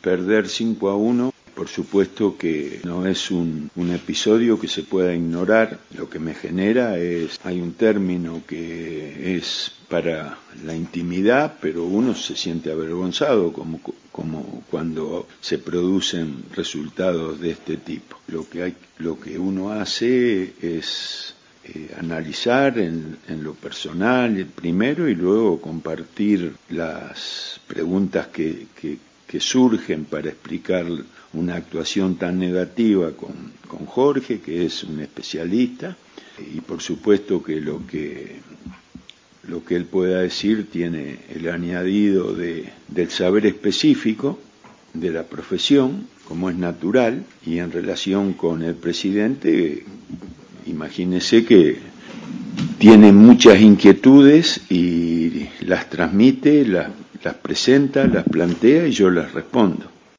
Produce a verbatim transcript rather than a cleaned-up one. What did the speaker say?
perder cinco a uno, por supuesto que no es un, un episodio que se pueda ignorar. Lo que me genera es, hay un término que es para la intimidad, pero uno se siente avergonzado como, como cuando se producen resultados de este tipo. Lo que hay, lo que uno hace es eh, analizar en, en lo personal primero y luego compartir las preguntas que, que, que surgen para explicar una actuación tan negativa con, con Jorge, que es un especialista, y por supuesto que lo que lo que él pueda decir tiene el añadido de, del saber específico de la profesión, como es natural, y en relación con el presidente, imagínese que tiene muchas inquietudes y las transmite, las, las presenta, las plantea y yo las respondo.